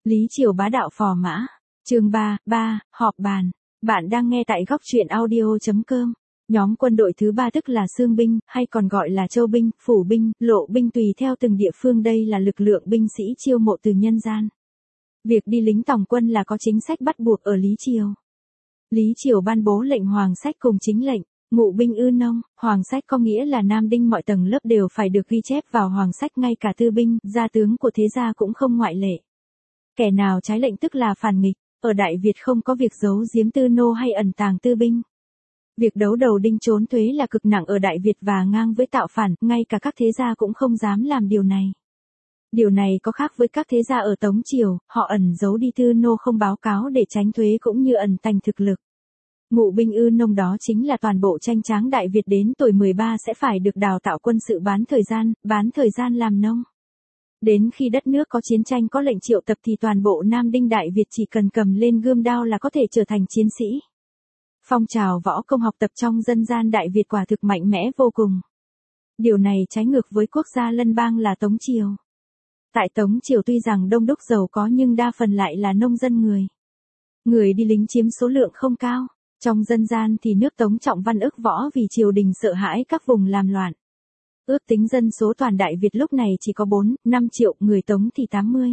Lý Triều bá đạo phò mã. Chương 3, họp bàn. Bạn đang nghe tại góc truyện audio.com. Nhóm quân đội thứ 3 tức là Xương binh, hay còn gọi là Châu binh, Phủ binh, Lộ binh tùy theo từng địa phương, đây là lực lượng binh sĩ chiêu mộ từ nhân gian. Việc đi lính tòng quân là có chính sách bắt buộc ở Lý Triều. Lý Triều ban bố lệnh hoàng sách cùng chính lệnh. Ngụ binh ư nông, hoàng sách có nghĩa là nam đinh mọi tầng lớp đều phải được ghi chép vào hoàng sách, ngay cả tư binh, gia tướng của thế gia cũng không ngoại lệ. Kẻ nào trái lệnh tức là phản nghịch, ở Đại Việt không có việc giấu giếm tư nô hay ẩn tàng tư binh. Việc đấu đầu đinh trốn thuế là cực nặng ở Đại Việt và ngang với tạo phản, ngay cả các thế gia cũng không dám làm điều này. Điều này có khác với các thế gia ở Tống Triều, họ ẩn giấu đi tư nô không báo cáo để tránh thuế cũng như ẩn tàng thực lực. Ngụ binh ư nông đó chính là toàn bộ tranh tráng Đại Việt đến tuổi 13 sẽ phải được đào tạo quân sự bán thời gian làm nông. Đến khi đất nước có chiến tranh có lệnh triệu tập thì toàn bộ Nam Đinh Đại Việt chỉ cần cầm lên gươm đao là có thể trở thành chiến sĩ. Phong trào võ công học tập trong dân gian Đại Việt quả thực mạnh mẽ vô cùng. Điều này trái ngược với quốc gia lân bang là Tống Triều. Tại Tống Triều tuy rằng đông đúc giàu có nhưng đa phần lại là nông dân người. Người đi lính chiếm số lượng không cao. Trong dân gian thì nước Tống trọng văn ức võ vì triều đình sợ hãi các vùng làm loạn. Ước tính dân số toàn Đại Việt lúc này chỉ có 4-5 triệu, người Tống thì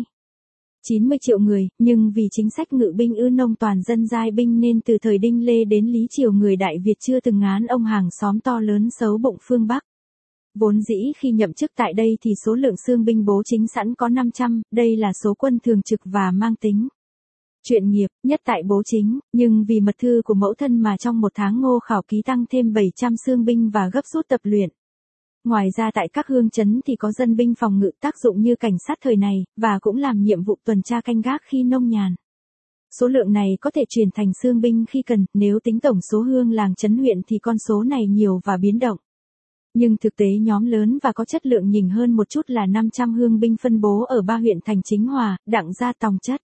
80-90 triệu người, nhưng vì chính sách ngự binh ư nông toàn dân giai binh nên từ thời Đinh Lê đến Lý Triều người Đại Việt chưa từng ngán ông hàng xóm to lớn xấu bụng phương Bắc. Vốn dĩ khi nhậm chức tại đây thì số lượng xương binh bố chính sẵn có 500, đây là số quân thường trực và mang tính chuyện nghiệp nhất tại bố chính, nhưng vì mật thư của mẫu thân mà trong một tháng Ngô Khảo Ký tăng thêm 700 xương binh và gấp rút tập luyện. Ngoài ra tại các hương trấn thì có dân binh phòng ngự tác dụng như cảnh sát thời này, và cũng làm nhiệm vụ tuần tra canh gác khi nông nhàn. Số lượng này có thể chuyển thành xương binh khi cần, nếu tính tổng số hương làng trấn huyện thì con số này nhiều và biến động. Nhưng thực tế nhóm lớn và có chất lượng nhỉnh hơn một chút là 500 hương binh phân bố ở 3 huyện thành Chính Hòa, Đặng Gia, Tòng Chất.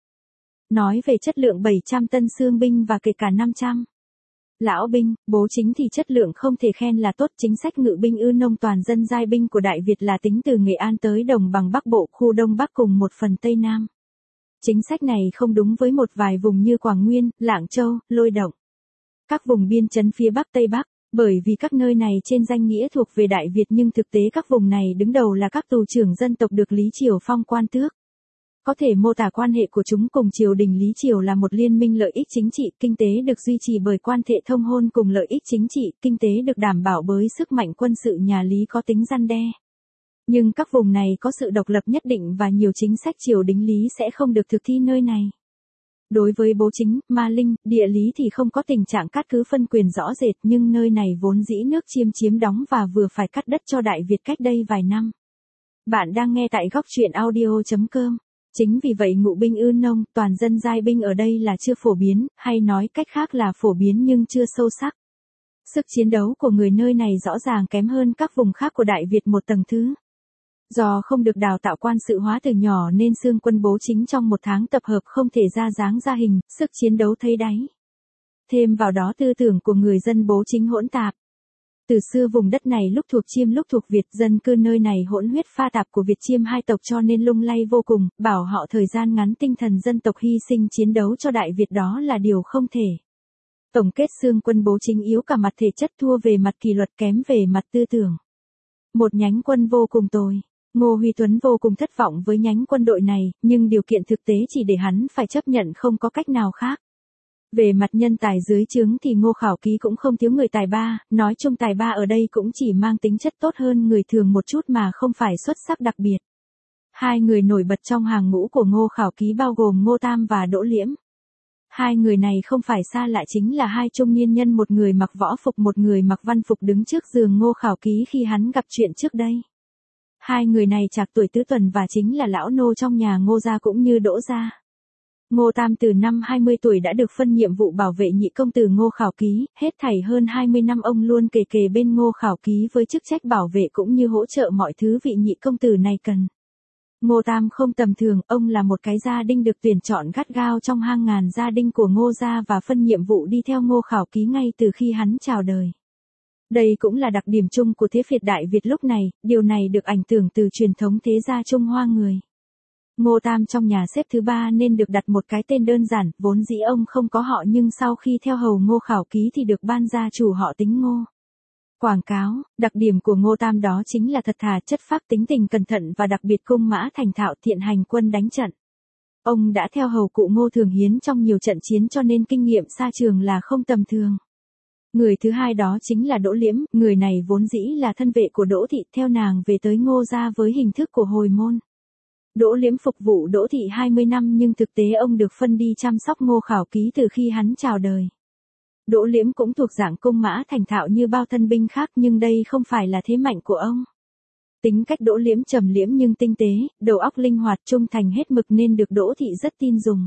Nói về chất lượng 700 tân xương binh và kể cả 500 lão binh, bố chính thì chất lượng không thể khen là tốt. Chính sách ngự binh ư nông toàn dân giai binh của Đại Việt là tính từ Nghệ An tới Đồng Bằng Bắc Bộ, khu Đông Bắc cùng một phần Tây Nam. Chính sách này không đúng với một vài vùng như Quảng Nguyên, Lạng Châu, Lôi Động. Các vùng biên trấn phía Bắc Tây Bắc, bởi vì các nơi này trên danh nghĩa thuộc về Đại Việt nhưng thực tế các vùng này đứng đầu là các tù trưởng dân tộc được Lý Triều phong quan tước. Có thể mô tả quan hệ của chúng cùng triều đình Lý Triều là một liên minh lợi ích chính trị, kinh tế được duy trì bởi quan hệ thông hôn cùng lợi ích chính trị, kinh tế được đảm bảo bởi sức mạnh quân sự nhà Lý có tính răn đe. Nhưng các vùng này có sự độc lập nhất định và nhiều chính sách triều đình Lý sẽ không được thực thi nơi này. Đối với bố chính, ma linh, địa lý thì không có tình trạng cắt cứ phân quyền rõ rệt, nhưng nơi này vốn dĩ nước chiếm đóng và vừa phải cắt đất cho Đại Việt cách đây vài năm. Bạn đang nghe tại góc truyện audio.com. Chính vì vậy ngụ binh ư nông, toàn dân giai binh ở đây là chưa phổ biến, hay nói cách khác là phổ biến nhưng chưa sâu sắc. Sức chiến đấu của người nơi này rõ ràng kém hơn các vùng khác của Đại Việt một tầng thứ. Do không được đào tạo quan sự hóa từ nhỏ nên xương quân bố chính trong một tháng tập hợp không thể ra dáng ra hình, sức chiến đấu thấy đáy. Thêm vào đó tư tưởng của người dân bố chính hỗn tạp. Từ xưa vùng đất này lúc thuộc Chiêm lúc thuộc Việt, dân cư nơi này hỗn huyết pha tạp của Việt Chiêm hai tộc cho nên lung lay vô cùng, bảo họ thời gian ngắn tinh thần dân tộc hy sinh chiến đấu cho Đại Việt đó là điều không thể. Tổng kết xương quân bố chính yếu cả mặt thể chất, thua về mặt kỷ luật, kém về mặt tư tưởng. Một nhánh quân vô cùng tồi. Ngô Huy Tuấn vô cùng thất vọng với nhánh quân đội này, nhưng điều kiện thực tế chỉ để hắn phải chấp nhận không có cách nào khác. Về mặt nhân tài dưới trướng thì Ngô Khảo Ký cũng không thiếu người tài ba, nói chung tài ba ở đây cũng chỉ mang tính chất tốt hơn người thường một chút mà không phải xuất sắc đặc biệt. Hai người nổi bật trong hàng ngũ của Ngô Khảo Ký bao gồm Ngô Tam và Đỗ Liễm. Hai người này không phải xa lạ, chính là hai trung niên nhân, một người mặc võ phục một người mặc văn phục đứng trước giường Ngô Khảo Ký khi hắn gặp chuyện trước đây. Hai người này trạc tuổi Tứ Tuần và chính là lão nô trong nhà Ngô gia cũng như Đỗ gia. Ngô Tam từ năm 20 tuổi đã được phân nhiệm vụ bảo vệ nhị công tử Ngô Khảo Ký, hết thảy hơn 20 năm ông luôn kề bên Ngô Khảo Ký với chức trách bảo vệ cũng như hỗ trợ mọi thứ vị nhị công tử này cần. Ngô Tam không tầm thường, ông là một cái gia đinh được tuyển chọn gắt gao trong hang ngàn gia đinh của Ngô gia và phân nhiệm vụ đi theo Ngô Khảo Ký ngay từ khi hắn chào đời. Đây cũng là đặc điểm chung của thế phiệt Đại Việt lúc này, điều này được ảnh hưởng từ truyền thống thế gia Trung Hoa người. Ngô Tam trong nhà xếp thứ 3 nên được đặt một cái tên đơn giản, vốn dĩ ông không có họ nhưng sau khi theo hầu Ngô Khảo Ký thì được ban gia chủ họ tính Ngô. Quảng cáo, đặc điểm của Ngô Tam đó chính là thật thà, chất phác, tính tình cẩn thận và đặc biệt cung mã thành thạo, thiện hành quân đánh trận. Ông đã theo hầu cụ Ngô Thường Hiến trong nhiều trận chiến cho nên kinh nghiệm xa trường là không tầm thường. Người thứ hai đó chính là Đỗ Liễm, người này vốn dĩ là thân vệ của Đỗ Thị, theo nàng về tới Ngô gia với hình thức của hồi môn. Đỗ Liễm phục vụ Đỗ Thị 20 năm nhưng thực tế ông được phân đi chăm sóc Ngô Khảo Ký từ khi hắn chào đời. Đỗ Liễm cũng thuộc dạng cung mã thành thạo như bao thân binh khác nhưng đây không phải là thế mạnh của ông. Tính cách Đỗ Liễm trầm liễm nhưng tinh tế, đầu óc linh hoạt, trung thành hết mực nên được Đỗ Thị rất tin dùng.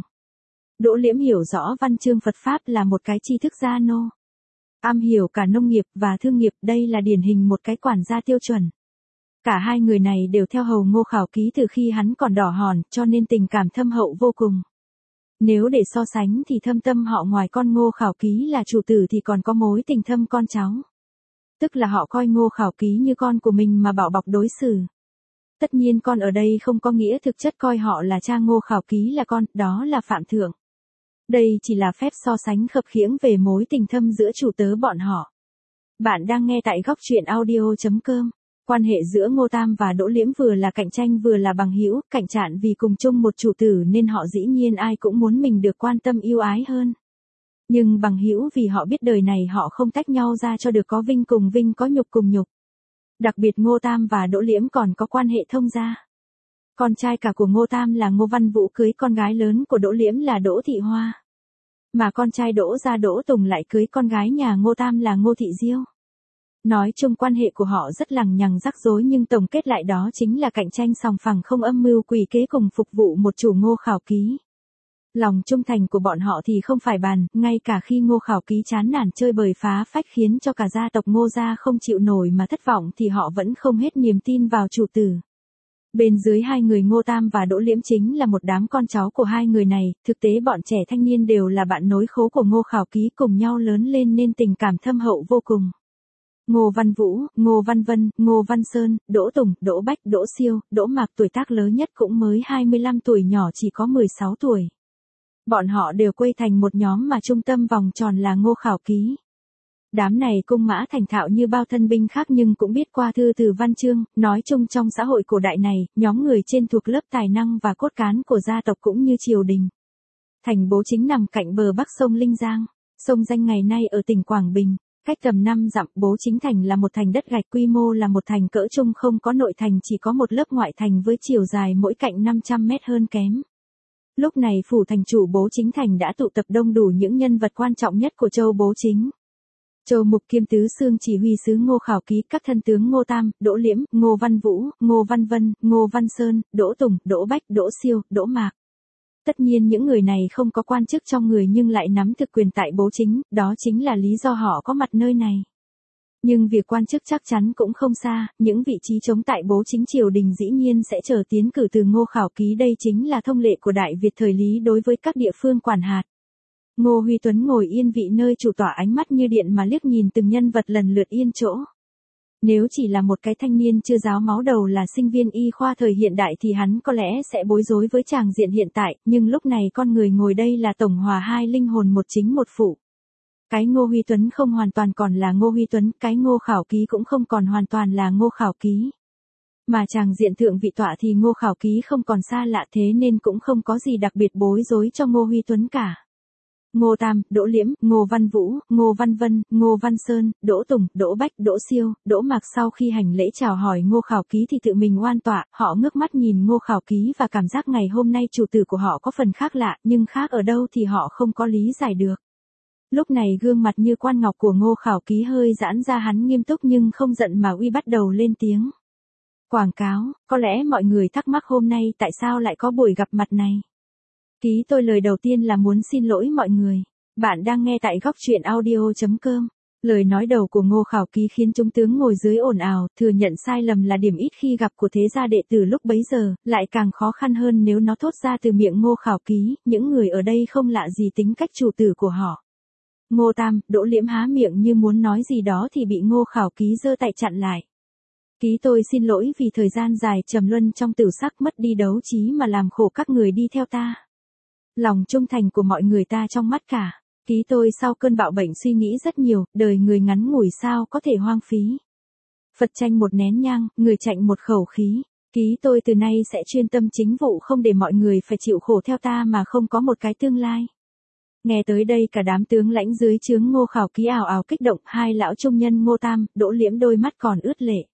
Đỗ Liễm hiểu rõ văn chương Phật Pháp là một cái tri thức gia nô. Am hiểu cả nông nghiệp và thương nghiệp, đây là điển hình một cái quản gia tiêu chuẩn. Cả hai người này đều theo hầu Ngô Khảo Ký từ khi hắn còn đỏ hòn, cho nên tình cảm thâm hậu vô cùng. Nếu để so sánh thì thâm tâm họ ngoài con Ngô Khảo Ký là chủ tử thì còn có mối tình thâm con cháu. Tức là họ coi Ngô Khảo Ký như con của mình mà bảo bọc đối xử. Tất nhiên con ở đây không có nghĩa thực chất coi họ là cha Ngô Khảo Ký là con, đó là phạm thượng. Đây chỉ là phép so sánh khập khiễng về mối tình thâm giữa chủ tớ bọn họ. Bạn đang nghe tại góc truyện audio.com. Quan hệ giữa Ngô Tam và Đỗ Liễm vừa là cạnh tranh vừa là bằng hữu, cạnh tranh vì cùng chung một chủ tử nên họ dĩ nhiên ai cũng muốn mình được quan tâm yêu ái hơn. Nhưng bằng hữu vì họ biết đời này họ không tách nhau ra cho được có vinh cùng vinh có nhục cùng nhục. Đặc biệt Ngô Tam và Đỗ Liễm còn có quan hệ thông gia. Con trai cả của Ngô Tam là Ngô Văn Vũ cưới con gái lớn của Đỗ Liễm là Đỗ Thị Hoa. Mà con trai Đỗ gia Đỗ Tùng lại cưới con gái nhà Ngô Tam là Ngô Thị Diêu. Nói chung quan hệ của họ rất lằng nhằng rắc rối nhưng tổng kết lại đó chính là cạnh tranh sòng phẳng không âm mưu quỷ kế cùng phục vụ một chủ Ngô Khảo Ký. Lòng trung thành của bọn họ thì không phải bàn, ngay cả khi Ngô Khảo Ký chán nản chơi bời phá phách khiến cho cả gia tộc Ngô gia không chịu nổi mà thất vọng thì họ vẫn không hết niềm tin vào chủ tử. Bên dưới hai người Ngô Tam và Đỗ Liễm chính là một đám con cháu của hai người này, thực tế bọn trẻ thanh niên đều là bạn nối khố của Ngô Khảo Ký cùng nhau lớn lên nên tình cảm thâm hậu vô cùng. Ngô Văn Vũ, Ngô Văn Vân, Ngô Văn Sơn, Đỗ Tùng, Đỗ Bách, Đỗ Siêu, Đỗ Mạc tuổi tác lớn nhất cũng mới 25 tuổi, nhỏ chỉ có 16 tuổi. Bọn họ đều quây thành một nhóm mà trung tâm vòng tròn là Ngô Khảo Ký. Đám này cung mã thành thạo như bao thân binh khác nhưng cũng biết qua thư từ văn chương, nói chung trong xã hội cổ đại này, nhóm người trên thuộc lớp tài năng và cốt cán của gia tộc cũng như triều đình. Thành Bố Chính nằm cạnh bờ bắc sông Linh Giang, sông Danh ngày nay ở tỉnh Quảng Bình. Cách tầm 5 dặm, Bố Chính thành là một thành đất gạch, quy mô là một thành cỡ trung, không có nội thành, chỉ có một lớp ngoại thành với chiều dài mỗi cạnh 500 mét hơn kém. Lúc này phủ thành chủ Bố Chính thành đã tụ tập đông đủ những nhân vật quan trọng nhất của châu Bố Chính. Châu Mục Kiêm Tứ Xương chỉ huy sứ Ngô Khảo Ký, các thân tướng Ngô Tam, Đỗ Liễm, Ngô Văn Vũ, Ngô Văn Vân, Ngô Văn Sơn, Đỗ Tùng, Đỗ Bách, Đỗ Siêu, Đỗ Mạc. Tất nhiên những người này không có quan chức trong người nhưng lại nắm thực quyền tại Bố Chính, đó chính là lý do họ có mặt nơi này. Nhưng việc quan chức chắc chắn cũng không xa, những vị trí trống tại Bố Chính triều đình dĩ nhiên sẽ chờ tiến cử từ Ngô Khảo Ký, đây chính là thông lệ của Đại Việt thời Lý đối với các địa phương quản hạt. Ngô Huy Tuấn ngồi yên vị nơi chủ tọa, ánh mắt như điện mà liếc nhìn từng nhân vật lần lượt yên chỗ. Nếu chỉ là một cái thanh niên chưa ráo máu đầu là sinh viên y khoa thời hiện đại thì hắn có lẽ sẽ bối rối với tràng diện hiện tại, nhưng lúc này con người ngồi đây là tổng hòa hai linh hồn, một chính một phụ. Cái Ngô Huy Tuấn không hoàn toàn còn là Ngô Huy Tuấn, cái Ngô Khảo Ký cũng không còn hoàn toàn là Ngô Khảo Ký. Mà tràng diện thượng vị tọa thì Ngô Khảo Ký không còn xa lạ, thế nên cũng không có gì đặc biệt bối rối cho Ngô Huy Tuấn cả. Ngô Tam, Đỗ Liễm, Ngô Văn Vũ, Ngô Văn Vân, Ngô Văn Sơn, Đỗ Tùng, Đỗ Bách, Đỗ Siêu, Đỗ Mạc sau khi hành lễ chào hỏi Ngô Khảo Ký thì tự mình oan tọa, họ ngước mắt nhìn Ngô Khảo Ký và cảm giác ngày hôm nay chủ tử của họ có phần khác lạ, nhưng khác ở đâu thì họ không có lý giải được. Lúc này gương mặt như quan ngọc của Ngô Khảo Ký hơi giãn ra, hắn nghiêm túc nhưng không giận mà uy bắt đầu lên tiếng. Quảng cáo, có lẽ mọi người thắc mắc hôm nay tại sao lại có buổi gặp mặt này. Ký tôi lời đầu tiên là muốn xin lỗi mọi người. Bạn đang nghe tại góc truyện audio.com. Lời nói đầu của Ngô Khảo Ký khiến chúng tướng ngồi dưới ồn ào, thừa nhận sai lầm là điểm ít khi gặp của thế gia đệ tử lúc bấy giờ, lại càng khó khăn hơn nếu nó thốt ra từ miệng Ngô Khảo Ký, những người ở đây không lạ gì tính cách chủ tử của họ. Ngô Tam, Đỗ Liễm há miệng như muốn nói gì đó thì bị Ngô Khảo Ký giơ tay chặn lại. Ký tôi xin lỗi vì thời gian dài trầm luân trong tử sắc mất đi đấu trí mà làm khổ các người đi theo ta. Lòng trung thành của mọi người ta trong mắt cả. Ký tôi sau cơn bạo bệnh suy nghĩ rất nhiều, đời người ngắn ngủi sao có thể hoang phí. Phật tranh một nén nhang, người chạnh một khẩu khí. Ký tôi từ nay sẽ chuyên tâm chính vụ không để mọi người phải chịu khổ theo ta mà không có một cái tương lai. Nghe tới đây cả đám tướng lãnh dưới trướng Ngô Khảo Ký ào ào kích động, hai lão trung nhân Ngô Tam, Đỗ Liễm đôi mắt còn ướt lệ.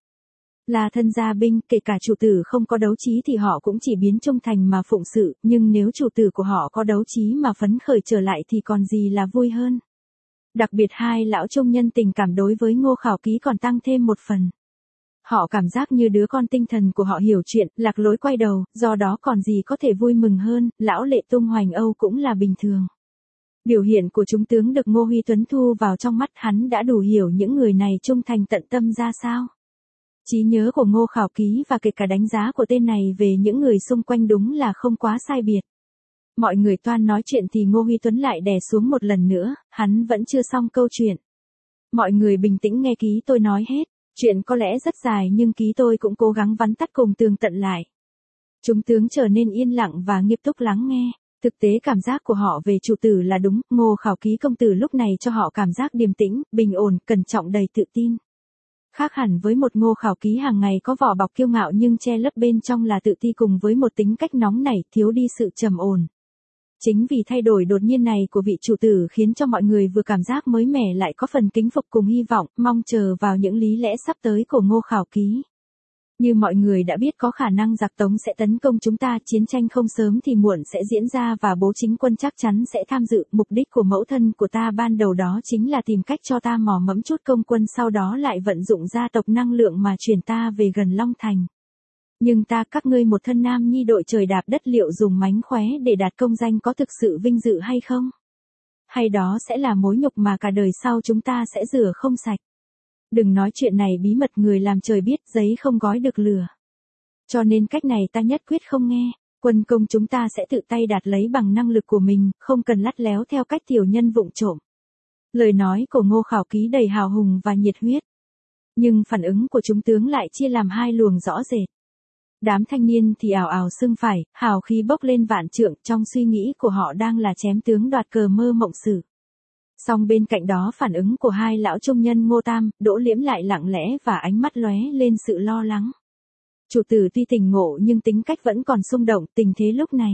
Là thân gia binh, kể cả chủ tử không có đấu trí thì họ cũng chỉ biến trung thành mà phụng sự, nhưng nếu chủ tử của họ có đấu trí mà phấn khởi trở lại thì còn gì là vui hơn. Đặc biệt hai lão trung nhân tình cảm đối với Ngô Khảo Ký còn tăng thêm một phần. Họ cảm giác như đứa con tinh thần của họ hiểu chuyện, lạc lối quay đầu, do đó còn gì có thể vui mừng hơn, lão lệ tung hoành âu cũng là bình thường. Biểu hiện của chúng tướng được Ngô Huy Tuấn thu vào trong mắt, hắn đã đủ hiểu những người này trung thành tận tâm ra sao. Trí nhớ của Ngô Khảo Ký và kể cả đánh giá của tên này về những người xung quanh đúng là không quá sai biệt. Mọi người toan nói chuyện thì Ngô Huy Tuấn lại đè xuống một lần nữa, hắn vẫn chưa xong câu chuyện. Mọi người bình tĩnh nghe Ký tôi nói hết, chuyện có lẽ rất dài nhưng Ký tôi cũng cố gắng vắn tắt cùng tường tận lại. Chúng tướng trở nên yên lặng và nghiêm túc lắng nghe. Thực tế cảm giác của họ về chủ tử là đúng, Ngô Khảo Ký công tử lúc này cho họ cảm giác điềm tĩnh, bình ổn, cẩn trọng đầy tự tin. Khác hẳn với một Ngô Khảo Ký hàng ngày có vỏ bọc kiêu ngạo nhưng che lấp bên trong là tự ti cùng với một tính cách nóng nảy, thiếu đi sự trầm ổn. Chính vì thay đổi đột nhiên này của vị chủ tử khiến cho mọi người vừa cảm giác mới mẻ lại có phần kính phục cùng hy vọng, mong chờ vào những lý lẽ sắp tới của Ngô Khảo Ký. Như mọi người đã biết có khả năng giặc Tống sẽ tấn công chúng ta, chiến tranh không sớm thì muộn sẽ diễn ra và Bố Chính Quân chắc chắn sẽ tham dự. Mục đích của mẫu thân của ta ban đầu đó chính là tìm cách cho ta mò mẫm chút công quân, sau đó lại vận dụng gia tộc năng lượng mà chuyển ta về gần Long Thành. Nhưng các ngươi một thân nam nhi đội trời đạp đất liệu dùng mánh khóe để đạt công danh có thực sự vinh dự hay không? Hay đó sẽ là mối nhục mà cả đời sau chúng ta sẽ rửa không sạch? Đừng nói chuyện này bí mật, người làm trời biết, giấy không gói được lửa. Cho nên cách này ta nhất quyết không nghe, quân công chúng ta sẽ tự tay đạt lấy bằng năng lực của mình, không cần lắt léo theo cách tiểu nhân vụng trộm. Lời nói của Ngô Khảo Ký đầy hào hùng và nhiệt huyết. Nhưng phản ứng của chúng tướng lại chia làm hai luồng rõ rệt. Đám thanh niên thì ào ào sưng phải, hào khí bốc lên vạn trượng, trong suy nghĩ của họ đang là chém tướng đoạt cờ mơ mộng sự. Song bên cạnh đó phản ứng của hai lão trung nhân Ngô Tam, Đỗ Liễm lại lặng lẽ và ánh mắt lóe lên sự lo lắng. Chủ tử tuy tỉnh ngộ nhưng tính cách vẫn còn xung động, tình thế lúc này.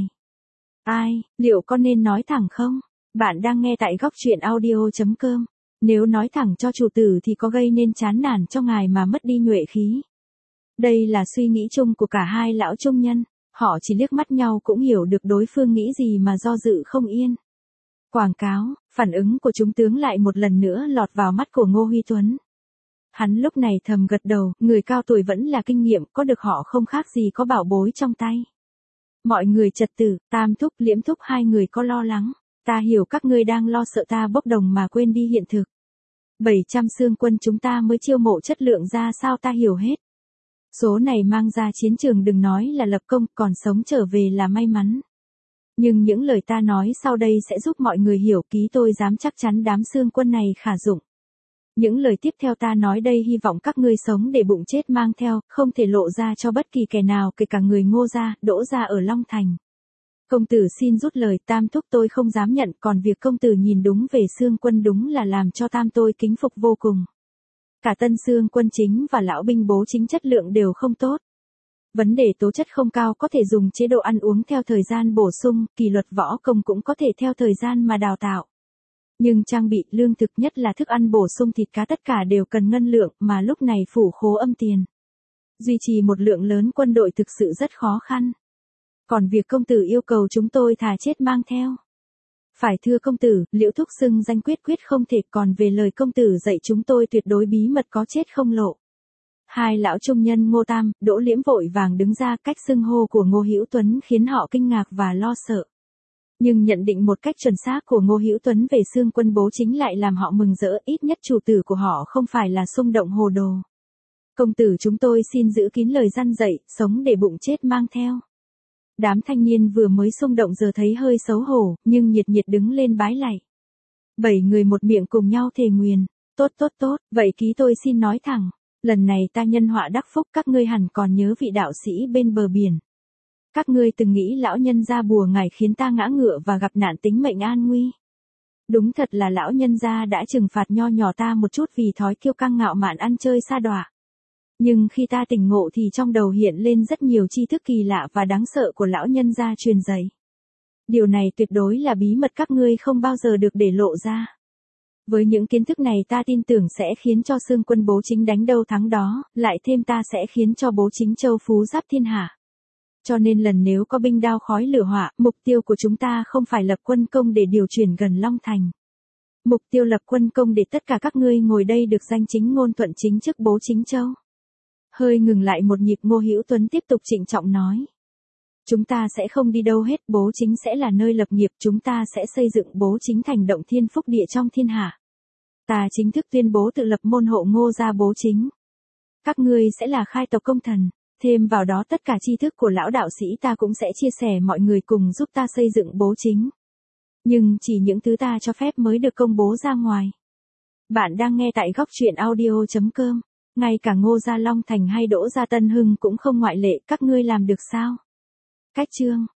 Ai, liệu con nên nói thẳng không? Bạn đang nghe tại góc truyện audio.com. Nếu nói thẳng cho chủ tử thì có gây nên chán nản cho ngài mà mất đi nhuệ khí. Đây là suy nghĩ chung của cả hai lão trung nhân, họ chỉ liếc mắt nhau cũng hiểu được đối phương nghĩ gì mà do dự không yên. Quảng cáo, phản ứng của chúng tướng lại một lần nữa lọt vào mắt của Ngô Huy Tuấn. Hắn lúc này thầm gật đầu, người cao tuổi vẫn là kinh nghiệm, có được họ không khác gì có bảo bối trong tay. Mọi người trật tự, Tam thúc, Liễm thúc, hai người có lo lắng. Ta hiểu các ngươi đang lo sợ ta bốc đồng mà quên đi hiện thực. 700 xương quân chúng ta mới chiêu mộ chất lượng ra sao ta hiểu hết. Số này mang ra chiến trường đừng nói là lập công, còn sống trở về là may mắn. Nhưng những lời ta nói sau đây sẽ giúp mọi người hiểu, Ký tôi dám chắc chắn đám xương quân này khả dụng. Những lời tiếp theo ta nói đây hy vọng các ngươi sống để bụng chết mang theo, không thể lộ ra cho bất kỳ kẻ nào, kể cả người Ngô gia, Đỗ gia ở Long Thành. Công tử xin rút lời, Tam thúc tôi không dám nhận, còn việc công tử nhìn đúng về xương quân đúng là làm cho Tam tôi kính phục vô cùng. Cả tân xương quân chính và lão binh Bố Chính chất lượng đều không tốt. Vấn đề tố chất không cao có thể dùng chế độ ăn uống theo thời gian bổ sung, kỷ luật võ công cũng có thể theo thời gian mà đào tạo. Nhưng trang bị, lương thực nhất là thức ăn bổ sung thịt cá tất cả đều cần ngân lượng mà lúc này phủ khố âm tiền. Duy trì một lượng lớn quân đội thực sự rất khó khăn. Còn việc công tử yêu cầu chúng tôi thà chết mang theo. Phải thưa công tử, Liễu thúc xưng danh quyết không thể, còn về lời công tử dạy chúng tôi tuyệt đối bí mật có chết không lộ. Hai lão trung nhân Ngô Tam, Đỗ Liễm vội vàng đứng ra, cách xưng hô của Ngô Hữu Tuấn khiến họ kinh ngạc và lo sợ. Nhưng nhận định một cách chuẩn xác của Ngô Hữu Tuấn về xương quân Bố Chính lại làm họ mừng rỡ, ít nhất chủ tử của họ không phải là xung động hồ đồ. Công tử chúng tôi xin giữ kín lời răn dạy, sống để bụng chết mang theo. Đám thanh niên vừa mới xung động giờ thấy hơi xấu hổ, nhưng nhiệt đứng lên bái lạy. 7 người một miệng cùng nhau thề nguyền, tốt, vậy Ký tôi xin nói thẳng. Lần này ta nhân họa đắc phúc, các ngươi hẳn còn nhớ vị đạo sĩ bên bờ biển. Các ngươi từng nghĩ lão nhân gia bùa ngải khiến ta ngã ngựa và gặp nạn tính mệnh an nguy. Đúng thật là lão nhân gia đã trừng phạt nho nhỏ ta một chút vì thói kiêu căng ngạo mạn ăn chơi sa đọa. Nhưng khi ta tỉnh ngộ thì trong đầu hiện lên rất nhiều tri thức kỳ lạ và đáng sợ của lão nhân gia truyền dạy. Điều này tuyệt đối là bí mật các ngươi không bao giờ được để lộ ra. Với những kiến thức này ta tin tưởng sẽ khiến cho Sương quân Bố Chính đánh đâu thắng đó, lại thêm ta sẽ khiến cho Bố Chính châu phú giáp thiên hạ. Cho nên lần nếu có binh đao khói lửa hỏa, mục tiêu của chúng ta không phải lập quân công để điều chuyển gần Long Thành. Mục tiêu lập quân công để tất cả các ngươi ngồi đây được danh chính ngôn thuận chính chức Bố Chính châu. Hơi ngừng lại một nhịp, Ngô Hữu Tuấn tiếp tục trịnh trọng nói. Chúng ta sẽ không đi đâu hết, Bố Chính sẽ là nơi lập nghiệp, chúng ta sẽ xây dựng Bố Chính thành động thiên phúc địa trong thiên hạ. Ta chính thức tuyên bố tự lập môn hộ Ngô gia Bố Chính. Các ngươi sẽ là khai tộc công thần, thêm vào đó tất cả tri thức của lão đạo sĩ ta cũng sẽ chia sẻ, mọi người cùng giúp ta xây dựng Bố Chính. Nhưng chỉ những thứ ta cho phép mới được công bố ra ngoài. Bạn đang nghe tại góc truyện audio.com. Ngay cả Ngô gia Long Thành hay Đỗ gia Tân Hưng cũng không ngoại lệ, các ngươi làm được sao? Cách chương